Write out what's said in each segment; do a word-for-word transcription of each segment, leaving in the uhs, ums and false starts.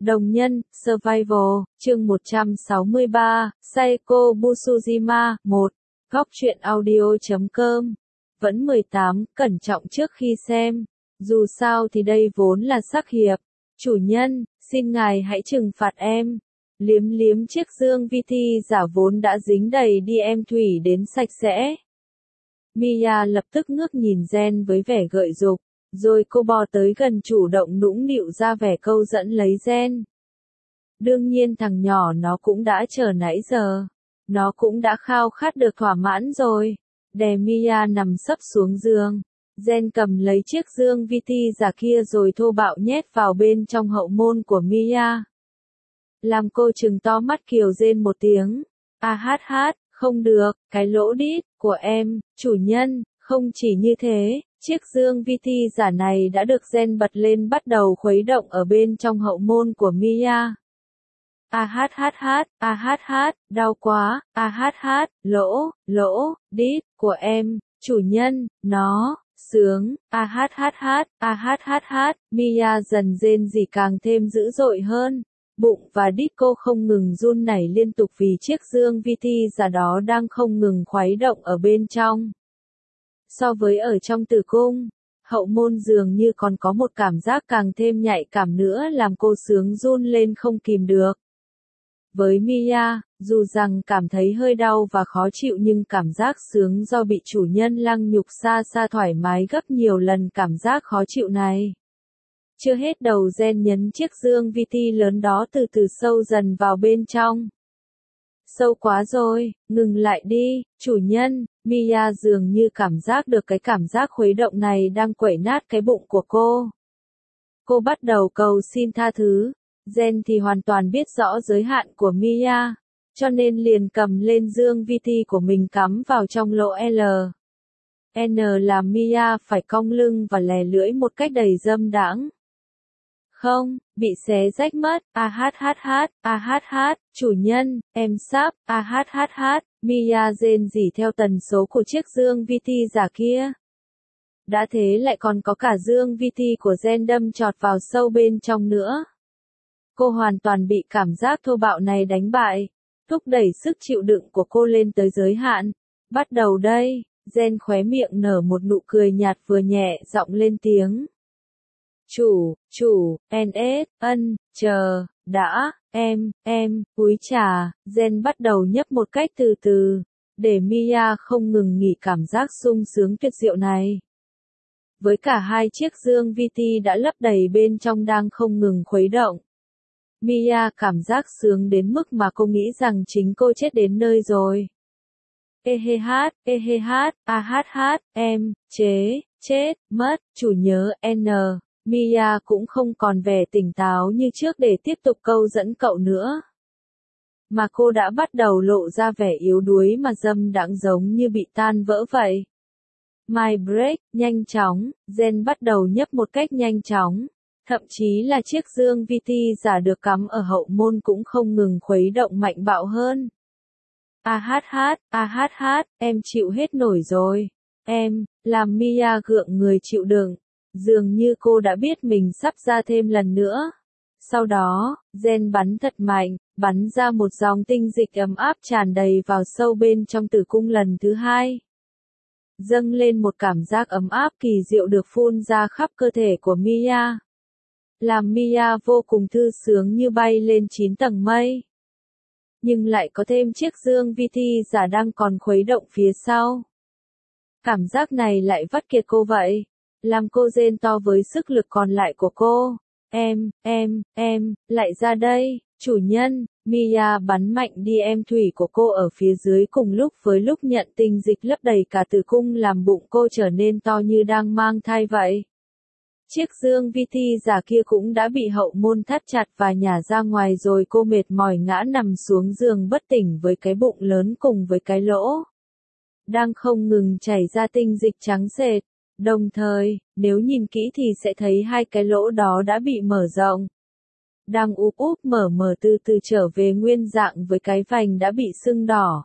Đồng nhân, Survival, chương một trăm sáu mươi ba, Saeko Busujima, một, góc truyện audio chấm com. Vẫn mười tám, cẩn trọng trước khi xem. Dù sao thì đây vốn là sắc hiệp. Chủ nhân, xin ngài hãy trừng phạt em. Liếm liếm chiếc dương vi thi giả vốn đã dính đầy đi em thủy đến sạch sẽ. Mia lập tức ngước nhìn Gen với vẻ gợi dục. Rồi cô bò tới gần chủ động nũng nịu ra vẻ câu dẫn lấy Gen. Đương nhiên thằng nhỏ nó cũng đã chờ nãy giờ. Nó cũng đã khao khát được thỏa mãn rồi. Đè Mia nằm sấp xuống giường. Gen cầm lấy chiếc dương vi thi giả kia rồi thô bạo nhét vào bên trong hậu môn của Mia. Làm cô trừng to mắt kiều rên một tiếng. A hát hát, không được, cái lỗ đít của em, chủ nhân. Không chỉ như thế, chiếc dương vi thi giả này đã được Gen bật lên bắt đầu khuấy động ở bên trong hậu môn của Mia. A hát hát hát, a hát hát, đau quá, a hát hát, lỗ, lỗ, đít của em, chủ nhân, nó, sướng, a hát hát hát, a hát hát hát, Mia dần rên rỉ càng thêm dữ dội hơn. Bụng và đít cô không ngừng run nảy liên tục vì chiếc dương vi thi giả đó đang không ngừng khuấy động ở bên trong. So với ở trong tử cung, hậu môn dường như còn có một cảm giác càng thêm nhạy cảm nữa làm cô sướng run lên không kìm được. Với Mia, dù rằng cảm thấy hơi đau và khó chịu nhưng cảm giác sướng do bị chủ nhân lăng nhục xa xa thoải mái gấp nhiều lần cảm giác khó chịu này. Chưa hết đầu Gen nhấn chiếc dương vi thi lớn đó từ từ sâu dần vào bên trong. Sâu quá rồi, ngừng lại đi, chủ nhân. Mia dường như cảm giác được cái cảm giác khuấy động này đang quẩy nát cái bụng của cô. Cô bắt đầu cầu xin tha thứ. Gen thì hoàn toàn biết rõ giới hạn của Mia, cho nên liền cầm lên dương vi thi của mình cắm vào trong lỗ L. N làm Mia phải cong lưng và lè lưỡi một cách đầy dâm đãng. Không, bị xé rách mất, a hát hát hát, a hát hát, chủ nhân, em sắp, a hát hát hát, Mia rên rỉ theo tần số của chiếc dương vi thi giả kia. Đã thế lại còn có cả dương vi thi của Gen đâm chọt vào sâu bên trong nữa. Cô hoàn toàn bị cảm giác thô bạo này đánh bại, thúc đẩy sức chịu đựng của cô lên tới giới hạn. Bắt đầu đây, Gen khóe miệng nở một nụ cười nhạt vừa nhẹ giọng lên tiếng. Chủ, chủ, en ét, ân, chờ, đã, em, em, cúi chà, Gen bắt đầu nhấp một cách từ từ, để Mia không ngừng nghỉ cảm giác sung sướng tuyệt diệu này. Với cả hai chiếc dương vi thi đã lấp đầy bên trong đang không ngừng khuấy động. Mia cảm giác sướng đến mức mà cô nghĩ rằng chính cô chết đến nơi rồi. Ê hê hát, ê hê hát, a hát hát, em, chế, chết, mất, chủ nhớ N. Mia cũng không còn vẻ tỉnh táo như trước để tiếp tục câu dẫn cậu nữa. Mà cô đã bắt đầu lộ ra vẻ yếu đuối mà dâm đãng giống như bị tan vỡ vậy. My break, nhanh chóng, Gen bắt đầu nhấp một cách nhanh chóng. Thậm chí là chiếc dương vi thi giả được cắm ở hậu môn cũng không ngừng khuấy động mạnh bạo hơn. A hát hát, a hát hát, em chịu hết nổi rồi. Em, làm Mia gượng người chịu đựng. Dường như cô đã biết mình sắp ra thêm lần nữa. Sau đó, Gen bắn thật mạnh, bắn ra một dòng tinh dịch ấm áp tràn đầy vào sâu bên trong tử cung lần thứ hai. Dâng lên một cảm giác ấm áp kỳ diệu được phun ra khắp cơ thể của Mia. Làm Mia vô cùng thư sướng như bay lên chín tầng mây. Nhưng lại có thêm chiếc dương vi thi giả đang còn khuấy động phía sau. Cảm giác này lại vắt kiệt cô vậy. Làm cô rên to với sức lực còn lại của cô. Em, em, em, lại ra đây, chủ nhân. Mia bắn mạnh đi em thủy của cô ở phía dưới cùng lúc với lúc nhận tinh dịch lấp đầy cả tử cung làm bụng cô trở nên to như đang mang thai vậy. Chiếc dương vi thi giả kia cũng đã bị hậu môn thắt chặt và nhả ra ngoài rồi cô mệt mỏi ngã nằm xuống giường bất tỉnh với cái bụng lớn cùng với cái lỗ. Đang không ngừng chảy ra tinh dịch trắng xệt. Đồng thời, nếu nhìn kỹ thì sẽ thấy hai cái lỗ đó đã bị mở rộng. Đang úp úp mở mở từ từ trở về nguyên dạng với cái vành đã bị sưng đỏ.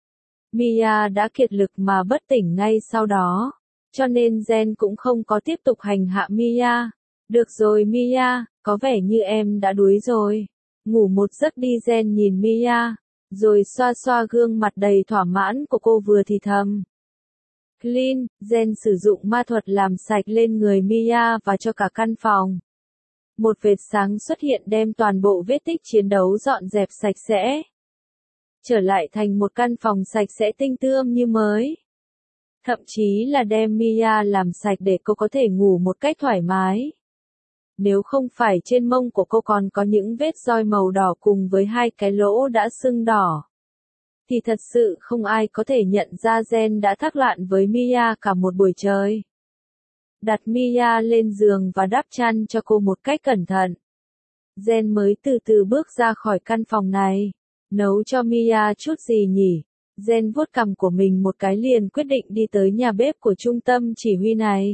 Mia đã kiệt lực mà bất tỉnh ngay sau đó. Cho nên Gen cũng không có tiếp tục hành hạ Mia. Được rồi Mia, có vẻ như em đã đuối rồi. Ngủ một giấc đi. Jen nhìn Mia, rồi xoa xoa gương mặt đầy thỏa mãn của cô vừa thì thầm. Clean, Jen sử dụng ma thuật làm sạch lên người Mia và cho cả căn phòng. Một vệt sáng xuất hiện đem toàn bộ vết tích chiến đấu dọn dẹp sạch sẽ. Trở lại thành một căn phòng sạch sẽ tinh tươm như mới. Thậm chí là đem Mia làm sạch để cô có thể ngủ một cách thoải mái. Nếu không phải trên mông của cô còn có những vết roi màu đỏ cùng với hai cái lỗ đã sưng đỏ, thì thật sự không ai có thể nhận ra Jen đã thác loạn với Mia cả một buổi trời. Đặt Mia lên giường và đắp chăn cho cô một cách cẩn thận. Jen mới từ từ bước ra khỏi căn phòng này. Nấu cho Mia chút gì nhỉ? Jen vuốt cằm của mình một cái liền quyết định đi tới nhà bếp của trung tâm chỉ huy này.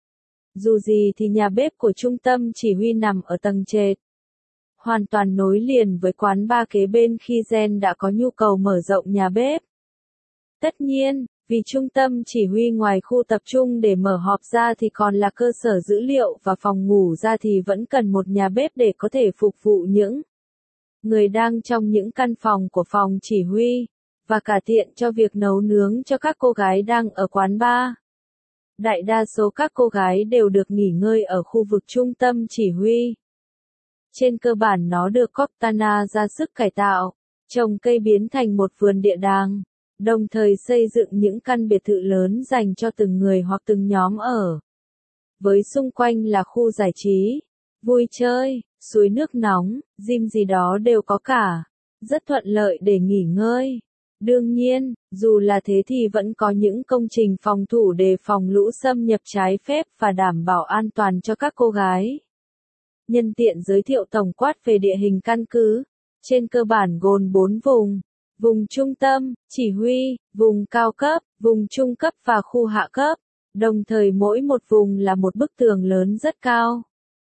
Dù gì thì nhà bếp của trung tâm chỉ huy nằm ở tầng trệt, hoàn toàn nối liền với quán bar kế bên khi Jen đã có nhu cầu mở rộng nhà bếp. Tất nhiên, vì trung tâm chỉ huy ngoài khu tập trung để mở họp ra thì còn là cơ sở dữ liệu và phòng ngủ ra thì vẫn cần một nhà bếp để có thể phục vụ những người đang trong những căn phòng của phòng chỉ huy, và cả tiện cho việc nấu nướng cho các cô gái đang ở quán bar. Đại đa số các cô gái đều được nghỉ ngơi ở khu vực trung tâm chỉ huy. Trên cơ bản nó được Cortana ra sức cải tạo, trồng cây biến thành một vườn địa đàng, đồng thời xây dựng những căn biệt thự lớn dành cho từng người hoặc từng nhóm ở. Với xung quanh là khu giải trí, vui chơi, suối nước nóng, gym gì đó đều có cả, rất thuận lợi để nghỉ ngơi. Đương nhiên, dù là thế thì vẫn có những công trình phòng thủ đề phòng lũ xâm nhập trái phép và đảm bảo an toàn cho các cô gái. Nhân tiện giới thiệu tổng quát về địa hình căn cứ, trên cơ bản gồm bốn vùng: vùng trung tâm, chỉ huy, vùng cao cấp, vùng trung cấp và khu hạ cấp, đồng thời mỗi một vùng là một bức tường lớn rất cao.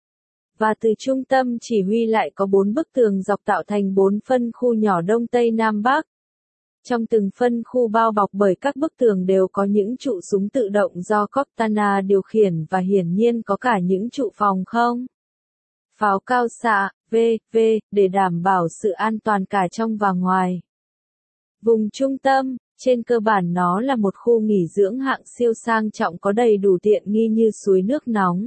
Và từ trung tâm chỉ huy lại có bốn bức tường dọc tạo thành bốn phân khu nhỏ Đông Tây Nam Bắc. Trong từng phân khu bao bọc bởi các bức tường đều có những trụ súng tự động do Cortana điều khiển và hiển nhiên có cả những trụ phòng không pháo cao xạ, vân vân, để đảm bảo sự an toàn cả trong và ngoài. Vùng trung tâm, trên cơ bản nó là một khu nghỉ dưỡng hạng siêu sang trọng có đầy đủ tiện nghi như suối nước nóng,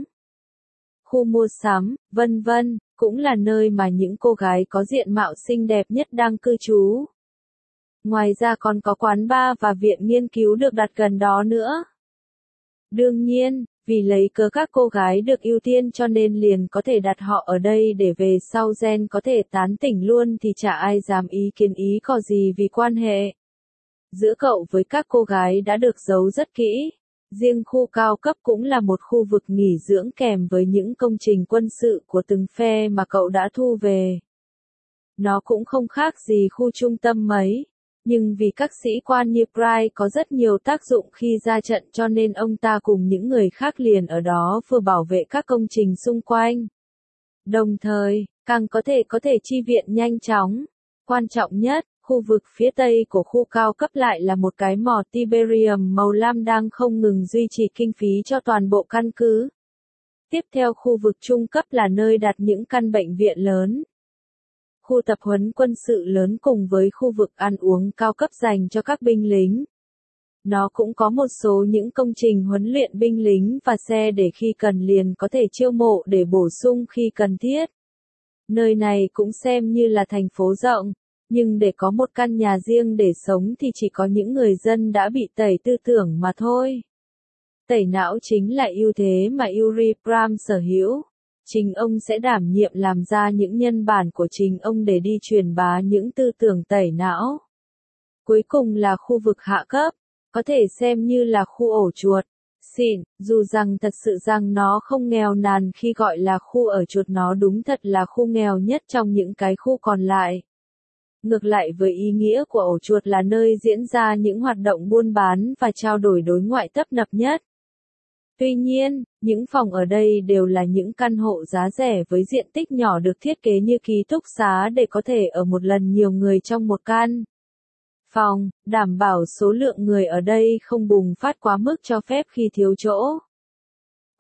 khu mua sắm, vân vân, cũng là nơi mà những cô gái có diện mạo xinh đẹp nhất đang cư trú. Ngoài ra còn có quán bar và viện nghiên cứu được đặt gần đó nữa. Đương nhiên, vì lấy cớ các cô gái được ưu tiên cho nên liền có thể đặt họ ở đây để về sau Jen có thể tán tỉnh luôn thì chả ai dám ý kiến ý có gì vì quan hệ giữa cậu với các cô gái đã được giấu rất kỹ. Riêng khu cao cấp cũng là một khu vực nghỉ dưỡng kèm với những công trình quân sự của từng phe mà cậu đã thu về. Nó cũng không khác gì khu trung tâm mấy. Nhưng vì các sĩ quan như Price có rất nhiều tác dụng khi ra trận cho nên ông ta cùng những người khác liền ở đó vừa bảo vệ các công trình xung quanh. Đồng thời, càng có thể có thể chi viện nhanh chóng. Quan trọng nhất, khu vực phía tây của khu cao cấp lại là một cái mỏ Tiberium màu lam đang không ngừng duy trì kinh phí cho toàn bộ căn cứ. Tiếp theo khu vực trung cấp là nơi đặt những căn bệnh viện lớn, khu tập huấn quân sự lớn cùng với khu vực ăn uống cao cấp dành cho các binh lính. Nó cũng có một số những công trình huấn luyện binh lính và xe để khi cần liền có thể chiêu mộ để bổ sung khi cần thiết. Nơi này cũng xem như là thành phố rộng, nhưng để có một căn nhà riêng để sống thì chỉ có những người dân đã bị tẩy tư tưởng mà thôi. Tẩy não chính là ưu thế mà Yuri Pram sở hữu. Chính ông sẽ đảm nhiệm làm ra những nhân bản của chính ông để đi truyền bá những tư tưởng tẩy não. Cuối cùng là khu vực hạ cấp, có thể xem như là khu ổ chuột, xịn, dù rằng thật sự rằng nó không nghèo nàn khi gọi là khu ở chuột, nó đúng thật là khu nghèo nhất trong những cái khu còn lại. Ngược lại với ý nghĩa của ổ chuột là nơi diễn ra những hoạt động buôn bán và trao đổi đối ngoại tấp nập nhất. Tuy nhiên, những phòng ở đây đều là những căn hộ giá rẻ với diện tích nhỏ được thiết kế như ký túc xá để có thể ở một lần nhiều người trong một căn phòng, đảm bảo số lượng người ở đây không bùng phát quá mức cho phép khi thiếu chỗ.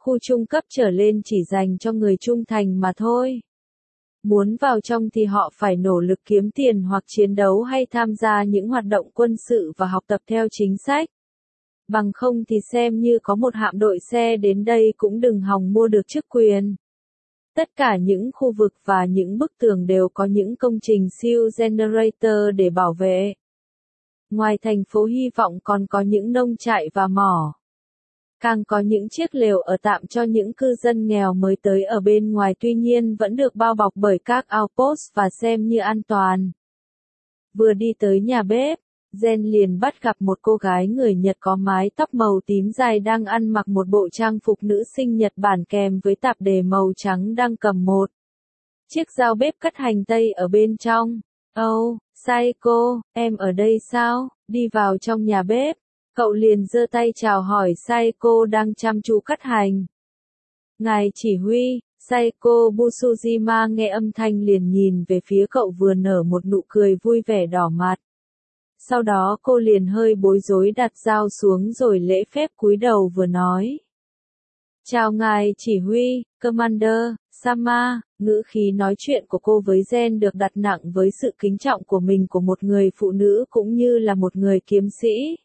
Khu trung cấp trở lên chỉ dành cho người trung thành mà thôi. Muốn vào trong thì họ phải nỗ lực kiếm tiền hoặc chiến đấu hay tham gia những hoạt động quân sự và học tập theo chính sách. Bằng không thì xem như có một hạm đội xe đến đây cũng đừng hòng mua được chức quyền. Tất cả những khu vực và những bức tường đều có những công trình siêu generator để bảo vệ. Ngoài thành phố hy vọng còn có những nông trại và mỏ. Càng có những chiếc lều ở tạm cho những cư dân nghèo mới tới ở bên ngoài, tuy nhiên vẫn được bao bọc bởi các outpost và xem như an toàn. Vừa đi tới nhà bếp, Jen liền bắt gặp một cô gái người Nhật có mái tóc màu tím dài đang ăn mặc một bộ trang phục nữ sinh Nhật Bản kèm với tạp dề màu trắng, đang cầm một chiếc dao bếp cắt hành tây ở bên trong. "Oh, Saeko, em ở đây sao?" Đi vào trong nhà bếp, cậu liền giơ tay chào hỏi Saeko đang chăm chú cắt hành. "Ngài chỉ huy." Saeko Busujima nghe âm thanh liền nhìn về phía cậu, vừa nở một nụ cười vui vẻ đỏ mặt. Sau đó cô liền hơi bối rối đặt dao xuống rồi lễ phép cúi đầu vừa nói. "Chào ngài chỉ huy, Commander Sama." Ngữ khí nói chuyện của cô với Jen được đặt nặng với sự kính trọng của mình của một người phụ nữ cũng như là một người kiếm sĩ.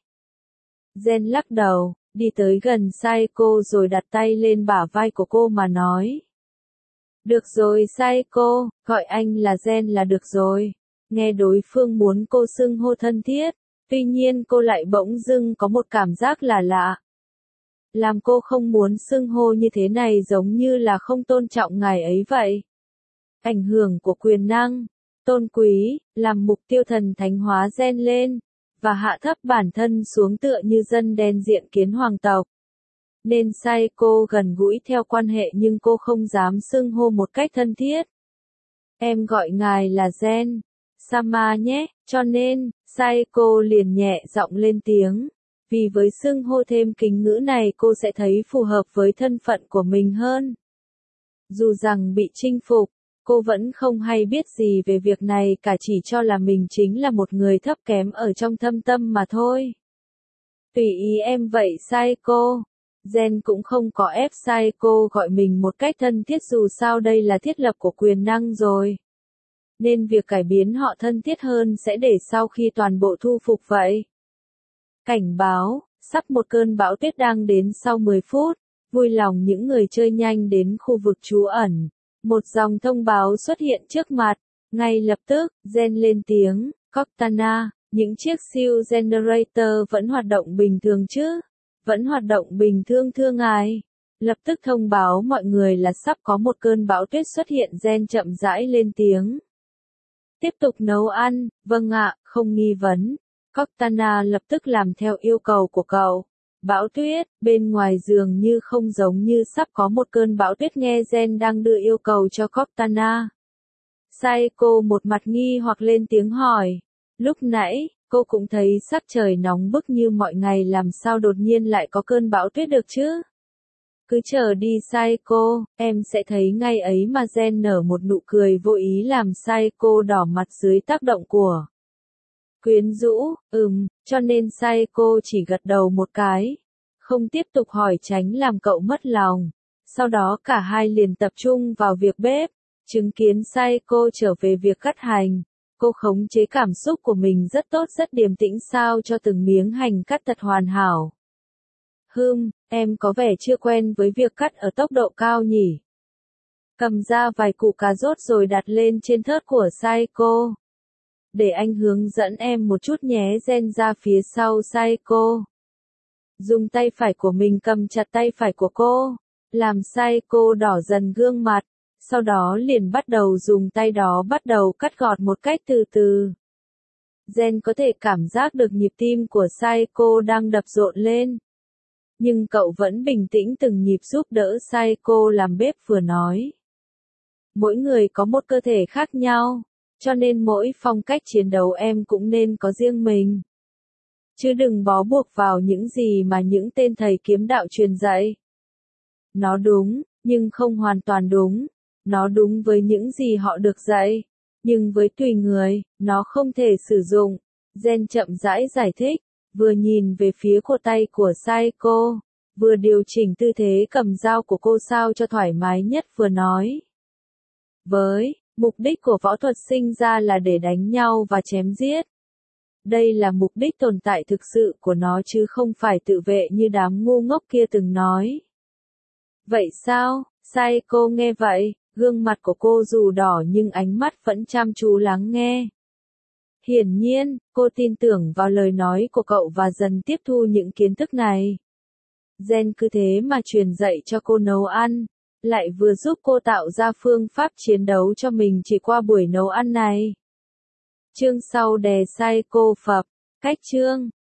Jen lắc đầu, đi tới gần Saeko rồi đặt tay lên bả vai của cô mà nói. "Được rồi Saeko, gọi anh là Jen là được rồi." Nghe đối phương muốn cô xưng hô thân thiết, tuy nhiên cô lại bỗng dưng có một cảm giác là lạ. Làm cô không muốn xưng hô như thế này giống như là không tôn trọng ngài ấy vậy. Ảnh hưởng của quyền năng, tôn quý, làm mục tiêu thần thánh hóa Jen lên, và hạ thấp bản thân xuống tựa như dân đen diện kiến hoàng tộc. Nên Saeko gần gũi theo quan hệ nhưng cô không dám xưng hô một cách thân thiết. "Em gọi ngài là Jen Sama nhé." Cho nên, Saeko liền nhẹ giọng lên tiếng. Vì với xưng hô thêm kính ngữ này cô sẽ thấy phù hợp với thân phận của mình hơn. Dù rằng bị chinh phục, cô vẫn không hay biết gì về việc này cả, chỉ cho là mình chính là một người thấp kém ở trong thâm tâm mà thôi. "Tùy ý em vậy Saeko." Jen cũng không có ép Saeko gọi mình một cách thân thiết, dù sao đây là thiết lập của quyền năng rồi. Nên việc cải biến họ thân thiết hơn sẽ để sau khi toàn bộ thu phục vậy. Cảnh báo, sắp một cơn bão tuyết đang đến sau mười phút, vui lòng những người chơi nhanh đến khu vực trú ẩn. Một dòng thông báo xuất hiện trước mặt, ngay lập tức, Jen lên tiếng, "Cortana, những chiếc siêu generator vẫn hoạt động bình thường chứ?" "Vẫn hoạt động bình thường thưa ngài." Lập tức thông báo mọi người là sắp có một cơn bão tuyết xuất hiện. Jen chậm rãi lên tiếng. "Tiếp tục nấu ăn." "Vâng ạ, không nghi vấn." Cortana lập tức làm theo yêu cầu của cậu. Bão tuyết, bên ngoài dường như không giống như sắp có một cơn bão tuyết. Nghe Jen đang đưa yêu cầu cho Cortana, Saeko một mặt nghi hoặc lên tiếng hỏi. Lúc nãy, cô cũng thấy sắc trời nóng bức như mọi ngày, làm sao đột nhiên lại có cơn bão tuyết được chứ? "Cứ chờ đi Saeko, em sẽ thấy ngay ấy mà." Jen nở một nụ cười vô ý làm Saeko đỏ mặt dưới tác động của quyến rũ. Ừm, cho nên Saeko chỉ gật đầu một cái, không tiếp tục hỏi tránh làm cậu mất lòng. Sau đó cả hai liền tập trung vào việc bếp. Chứng kiến Saeko trở về việc cắt hành, cô khống chế cảm xúc của mình rất tốt, rất điềm tĩnh sao cho từng miếng hành cắt thật hoàn hảo. "Hừm, em có vẻ chưa quen với việc cắt ở tốc độ cao nhỉ?" Cầm ra vài củ cà rốt rồi đặt lên trên thớt của Saeko. "Để anh hướng dẫn em một chút nhé." Jen ra phía sau Saeko, dùng tay phải của mình cầm chặt tay phải của cô, làm Saeko đỏ dần gương mặt, sau đó liền bắt đầu dùng tay đó bắt đầu cắt gọt một cách từ từ. Jen có thể cảm giác được nhịp tim của Saeko đang đập rộn lên. Nhưng cậu vẫn bình tĩnh từng nhịp giúp đỡ Saeko làm bếp, vừa nói. "Mỗi người có một cơ thể khác nhau, cho nên mỗi phong cách chiến đấu em cũng nên có riêng mình. Chứ đừng bó buộc vào những gì mà những tên thầy kiếm đạo truyền dạy. Nó đúng, nhưng không hoàn toàn đúng. Nó đúng với những gì họ được dạy, nhưng với tùy người, nó không thể sử dụng." Jen chậm rãi giải thích, vừa nhìn về phía cổ tay của Saeko, vừa điều chỉnh tư thế cầm dao của cô sao cho thoải mái nhất vừa nói. Với, mục đích của võ thuật sinh ra là để đánh nhau và chém giết. Đây là mục đích tồn tại thực sự của nó chứ không phải tự vệ như đám ngu ngốc kia từng nói. Vậy sao? Saeko nghe vậy, gương mặt của cô dù đỏ nhưng ánh mắt vẫn chăm chú lắng nghe. Hiển nhiên, cô tin tưởng vào lời nói của cậu và dần tiếp thu những kiến thức này. Gen cứ thế mà truyền dạy cho cô nấu ăn, lại vừa giúp cô tạo ra phương pháp chiến đấu cho mình chỉ qua buổi nấu ăn này. Chương sau đè Saeko phập, cách chương.